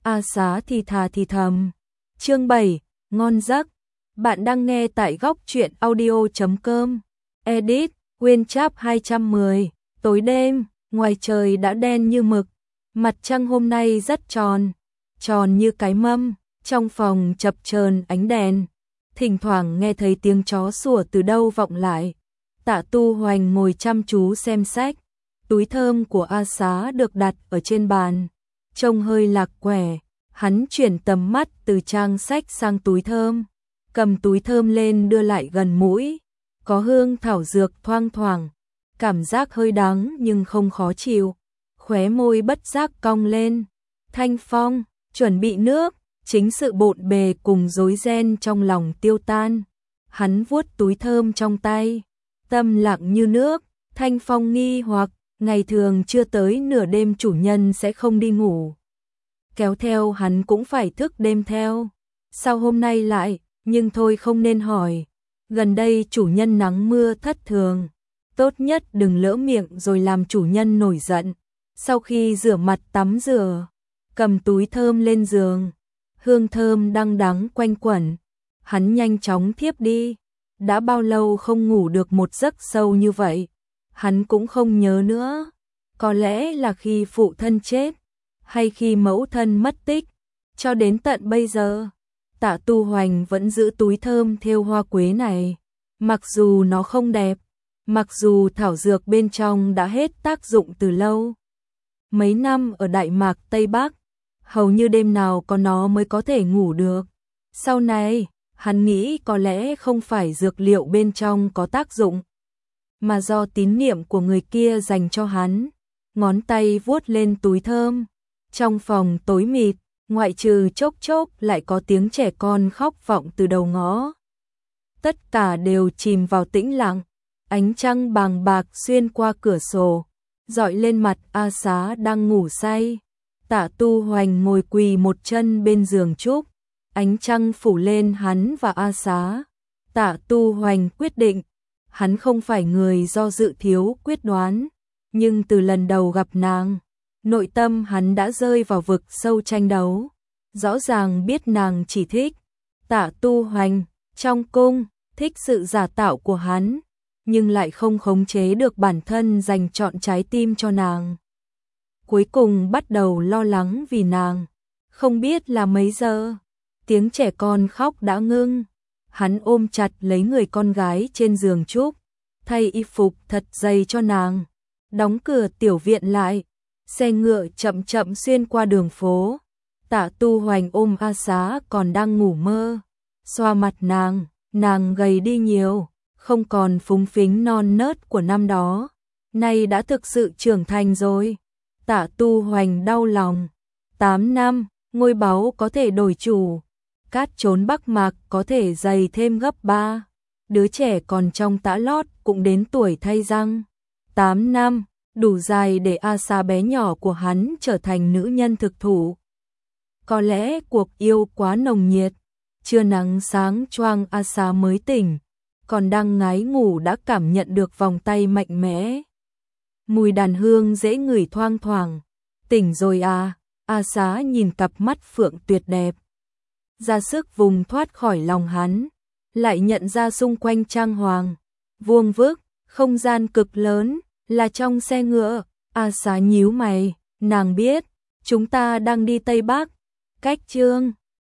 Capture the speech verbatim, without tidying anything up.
A Xá thì thà thì thầm. Chương bảy, ngon giấc. Bạn đang nghe tại góc truyện audio chấm com. Edit, Nguyên Chap hai trăm mười. Tối đêm, ngoài trời đã đen như mực. Mặt trăng hôm nay rất tròn, tròn như cái mâm, trong phòng chập chờn ánh đèn. Thỉnh thoảng nghe thấy tiếng chó sủa từ đâu vọng lại. Tạ Tu Hoành ngồi chăm chú xem sách. Túi thơm của A Xá được đặt ở trên bàn, trông hơi lạc quẻ. Hắn chuyển tầm mắt từ trang sách sang túi thơm, cầm túi thơm lên đưa lại gần mũi. Có hương thảo dược thoang thoảng, cảm giác hơi đắng nhưng không khó chịu. Khóe môi bất giác cong lên. Thanh phong, chuẩn bị nước, chính sự bộn bề cùng rối ren trong lòng tiêu tan. Hắn vuốt túi thơm trong tay, tâm lặng như nước. Thanh phong nghi hoặc, ngày thường chưa tới nửa đêm chủ nhân sẽ không đi ngủ. Kéo theo hắn cũng phải thức đêm theo. Sao hôm nay lại, nhưng thôi không nên hỏi. Gần đây chủ nhân nắng mưa thất thường. Tốt nhất đừng lỡ miệng rồi làm chủ nhân nổi giận. Sau khi rửa mặt tắm rửa, cầm túi thơm lên giường. Hương thơm đăng đắng quanh quẩn. Hắn nhanh chóng thiếp đi. Đã bao lâu không ngủ được một giấc sâu như vậy. Hắn cũng không nhớ nữa. Có lẽ là khi phụ thân chết, hay khi mẫu thân mất tích. Cho đến tận bây giờ, Tạ Tu Hoành vẫn giữ túi thơm thêu hoa quế này. Mặc dù nó không đẹp, mặc dù thảo dược bên trong đã hết tác dụng từ lâu. Mấy năm ở Đại Mạc Tây Bắc, hầu như đêm nào có nó mới có thể ngủ được. Sau này, hắn nghĩ có lẽ không phải dược liệu bên trong có tác dụng, mà do tín niệm của người kia dành cho hắn. Ngón tay vuốt lên túi thơm. Trong phòng tối mịt, ngoại trừ chốc chốc lại có tiếng trẻ con khóc vọng từ đầu ngõ. Tất cả đều chìm vào tĩnh lặng. Ánh trăng bàng bạc xuyên qua cửa sổ, dọi lên mặt A Xá đang ngủ say. Tạ Tu Hoành ngồi quỳ một chân bên giường trúc. Ánh trăng phủ lên hắn và A Xá. Tạ Tu Hoành quyết định. Hắn không phải người do dự thiếu quyết đoán, nhưng từ lần đầu gặp nàng, nội tâm hắn đã rơi vào vực sâu tranh đấu. Rõ ràng biết nàng chỉ thích Tạ Tu Hoành trong cung, thích sự giả tạo của hắn, nhưng lại không khống chế được bản thân dành trọn trái tim cho nàng. Cuối cùng bắt đầu lo lắng vì nàng. Không biết là mấy giờ, tiếng trẻ con khóc đã ngưng. Hắn ôm chặt lấy người con gái trên giường trúc, thay y phục thật dày cho nàng, đóng cửa tiểu viện lại. Xe ngựa chậm chậm xuyên qua đường phố. Tạ Tu Hoành ôm A Xá còn đang ngủ mơ, xoa mặt nàng. Nàng gầy đi nhiều, không còn phúng phính non nớt của năm đó, nay đã thực sự trưởng thành rồi. Tạ Tu Hoành đau lòng. Tám năm, ngôi báu có thể đổi chủ, cát trốn Bắc Mạc có thể dày thêm gấp ba. Đứa trẻ còn trong tã lót cũng đến tuổi thay răng. Tám năm, đủ dài để A Xá bé nhỏ của hắn trở thành nữ nhân thực thụ. Có lẽ cuộc yêu quá nồng nhiệt, trưa nắng sáng choang A Xá mới tỉnh, còn đang ngái ngủ đã cảm nhận được vòng tay mạnh mẽ. Mùi đàn hương dễ ngửi thoang thoảng. Tỉnh rồi à? A Xá nhìn cặp mắt phượng tuyệt đẹp, ra sức vùng thoát khỏi lòng hắn. Lại nhận ra xung quanh trang hoàng, vuông vức, không gian cực lớn, là trong xe ngựa. A Xá nhíu mày, nàng biết, chúng ta đang đi Tây Bắc. Cách chương